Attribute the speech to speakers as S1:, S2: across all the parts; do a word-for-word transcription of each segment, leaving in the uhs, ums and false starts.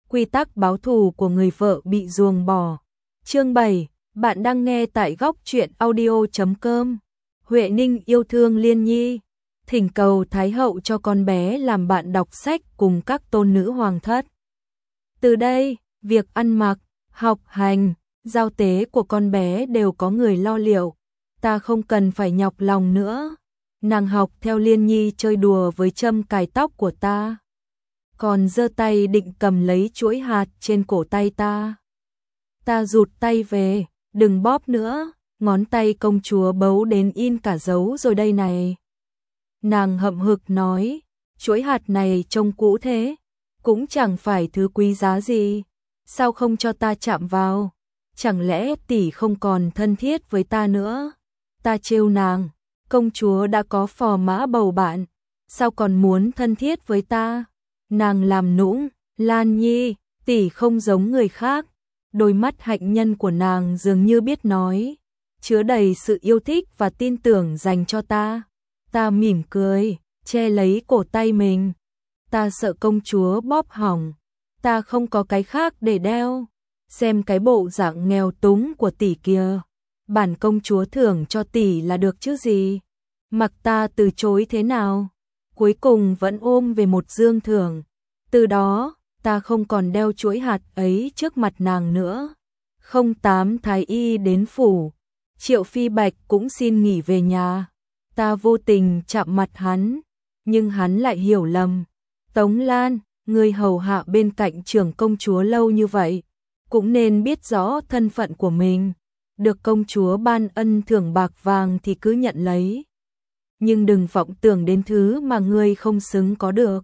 S1: quy tắc báo thù của người vợ bị ruồng bỏ. Chương bảy, bạn đang nghe tại góc truyện audio chấm com. Huệ Ninh yêu thương Liên Nhi, thỉnh cầu Thái hậu cho con bé làm bạn đọc sách cùng các tôn nữ hoàng thất. Từ đây, việc ăn mặc, học hành, giao tế của con bé đều có người lo liệu. Ta không cần phải nhọc lòng nữa. Nàng học theo Liên Nhi chơi đùa với châm cài tóc của ta, còn giơ tay định cầm lấy chuỗi hạt trên cổ tay ta. Ta rụt tay về, đừng bóp nữa, ngón tay công chúa bấu đến in cả dấu rồi đây này. Nàng hậm hực nói, chuỗi hạt này trông cũ thế, cũng chẳng phải thứ quý giá gì, sao không cho ta chạm vào? Chẳng lẽ tỷ không còn thân thiết với ta nữa? Ta trêu nàng, công chúa đã có phò mã bầu bạn, sao còn muốn thân thiết với ta? Nàng làm nũng, Lan Nhi, tỷ không giống người khác. Đôi mắt hạnh nhân của nàng dường như biết nói, chứa đầy sự yêu thích và tin tưởng dành cho ta. Ta mỉm cười, che lấy cổ tay mình. Ta sợ công chúa bóp hỏng, ta không có cái khác để đeo. Xem cái bộ dạng nghèo túng của tỷ kia, bản công chúa thưởng cho tỷ là được chứ gì. Mặc ta từ chối thế nào, cuối cùng vẫn ôm về một dương thưởng. Từ đó, ta không còn đeo chuỗi hạt ấy trước mặt nàng nữa. Không tám thái y đến phủ, Triệu Phi Bạch cũng xin nghỉ về nhà. Ta vô tình chạm mặt hắn, nhưng hắn lại hiểu lầm. Tống Lan, người hầu hạ bên cạnh trưởng công chúa lâu như vậy, cũng nên biết rõ thân phận của mình. Được công chúa ban ân thưởng bạc vàng thì cứ nhận lấy, nhưng đừng vọng tưởng đến thứ mà ngươi không xứng có được.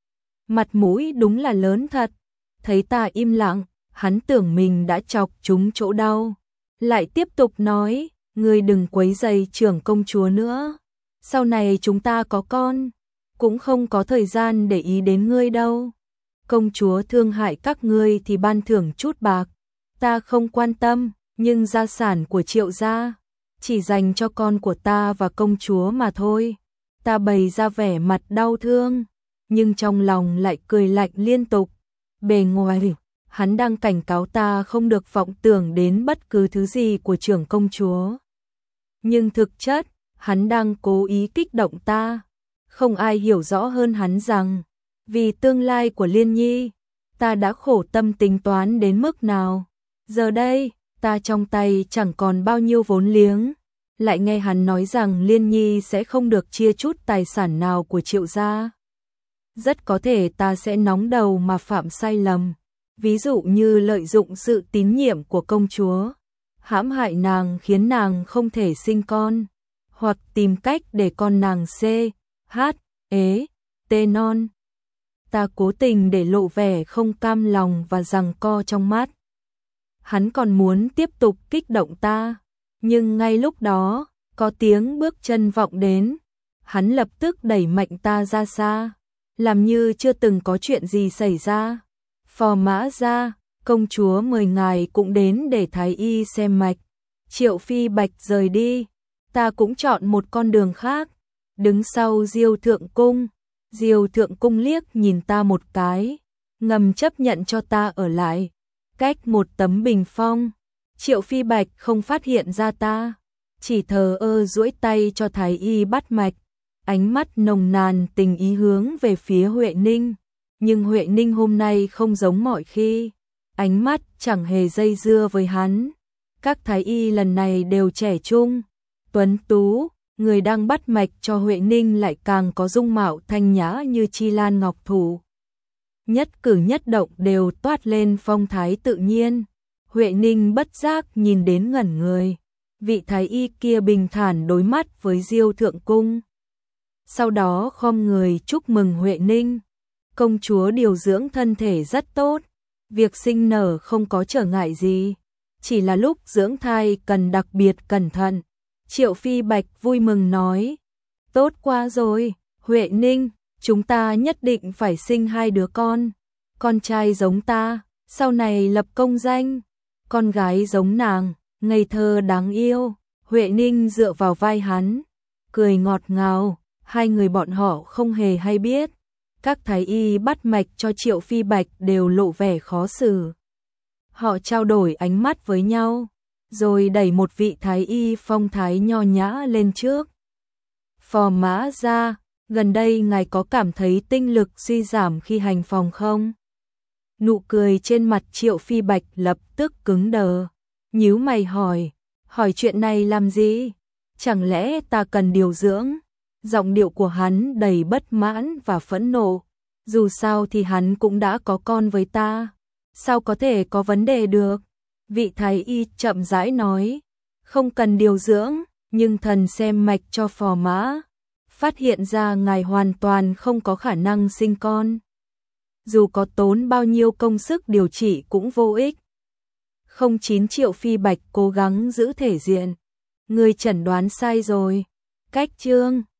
S1: Mặt mũi đúng là lớn thật. Thấy ta im lặng, hắn tưởng mình đã chọc trúng chỗ đau, lại tiếp tục nói, ngươi đừng quấy rầy trưởng công chúa nữa. Sau này chúng ta có con, cũng không có thời gian để ý đến ngươi đâu. Công chúa thương hại các ngươi thì ban thưởng chút bạc, ta không quan tâm, nhưng gia sản của Triệu gia chỉ dành cho con của ta và công chúa mà thôi. Ta bày ra vẻ mặt đau thương, nhưng trong lòng lại cười lạnh liên tục. Bề ngoài, hắn đang cảnh cáo ta không được vọng tưởng đến bất cứ thứ gì của trưởng công chúa. Nhưng thực chất, hắn đang cố ý kích động ta. Không ai hiểu rõ hơn hắn rằng, vì tương lai của Liên Nhi, ta đã khổ tâm tính toán đến mức nào. Giờ đây, ta trong tay chẳng còn bao nhiêu vốn liếng. Lại nghe hắn nói rằng Liên Nhi sẽ không được chia chút tài sản nào của Triệu gia. Rất có thể ta sẽ nóng đầu mà phạm sai lầm, ví dụ như lợi dụng sự tín nhiệm của công chúa, hãm hại nàng khiến nàng không thể sinh con, hoặc tìm cách để con nàng C, H, ế, tê non. Ta cố tình để lộ vẻ không cam lòng và giằng co trong mắt. Hắn còn muốn tiếp tục kích động ta, nhưng ngay lúc đó, có tiếng bước chân vọng đến. Hắn lập tức đẩy mạnh ta ra xa, làm như chưa từng có chuyện gì xảy ra. Phò mã ra, công chúa mời ngài cũng đến để thái y xem mạch. Triệu Phi Bạch rời đi, ta cũng chọn một con đường khác, đứng sau Diêu Thượng Cung. Diêu Thượng Cung liếc nhìn ta một cái, ngầm chấp nhận cho ta ở lại. Cách một tấm bình phong, Triệu Phi Bạch không phát hiện ra ta, chỉ thờ ơ duỗi tay cho thái y bắt mạch. Ánh mắt nồng nàn tình ý hướng về phía Huệ Ninh, nhưng Huệ Ninh hôm nay không giống mọi khi, ánh mắt chẳng hề dây dưa với hắn. Các thái y lần này đều trẻ trung, tuấn tú, người đang bắt mạch cho Huệ Ninh lại càng có dung mạo thanh nhã như chi lan ngọc thụ. Nhất cử nhất động đều toát lên phong thái tự nhiên. Huệ Ninh bất giác nhìn đến ngẩn người, vị thái y kia bình thản đối mắt với Diêu Thượng Cung. Sau đó khom người chúc mừng Huệ Ninh. Công chúa điều dưỡng thân thể rất tốt, việc sinh nở không có trở ngại gì, chỉ là lúc dưỡng thai cần đặc biệt cẩn thận. Triệu Phi Bạch vui mừng nói, tốt quá rồi, Huệ Ninh, chúng ta nhất định phải sinh hai đứa con. Con trai giống ta, sau này lập công danh, con gái giống nàng, ngây thơ đáng yêu. Huệ Ninh dựa vào vai hắn, cười ngọt ngào. Hai người bọn họ không hề hay biết, Các thái y bắt mạch cho Triệu Phi Bạch đều lộ vẻ khó xử. Họ trao đổi ánh mắt với nhau, rồi đẩy một vị thái y phong thái nho nhã lên trước. Phò mã ra, gần đây ngài có cảm thấy tinh lực suy giảm khi hành phòng không? Nụ cười trên mặt Triệu Phi Bạch lập tức cứng đờ, nhíu mày hỏi, hỏi chuyện này làm gì? Chẳng lẽ ta cần điều dưỡng? Giọng điệu của hắn đầy bất mãn và phẫn nộ, dù sao thì hắn cũng đã có con với ta, sao có thể có vấn đề được? Vị thái y chậm rãi nói, không cần điều dưỡng, nhưng thần xem mạch cho phò mã, phát hiện ra ngài hoàn toàn không có khả năng sinh con. Dù có tốn bao nhiêu công sức điều trị cũng vô ích. Không chín Triệu Phi Bạch cố gắng giữ thể diện. Người chẩn đoán sai rồi. Cách chương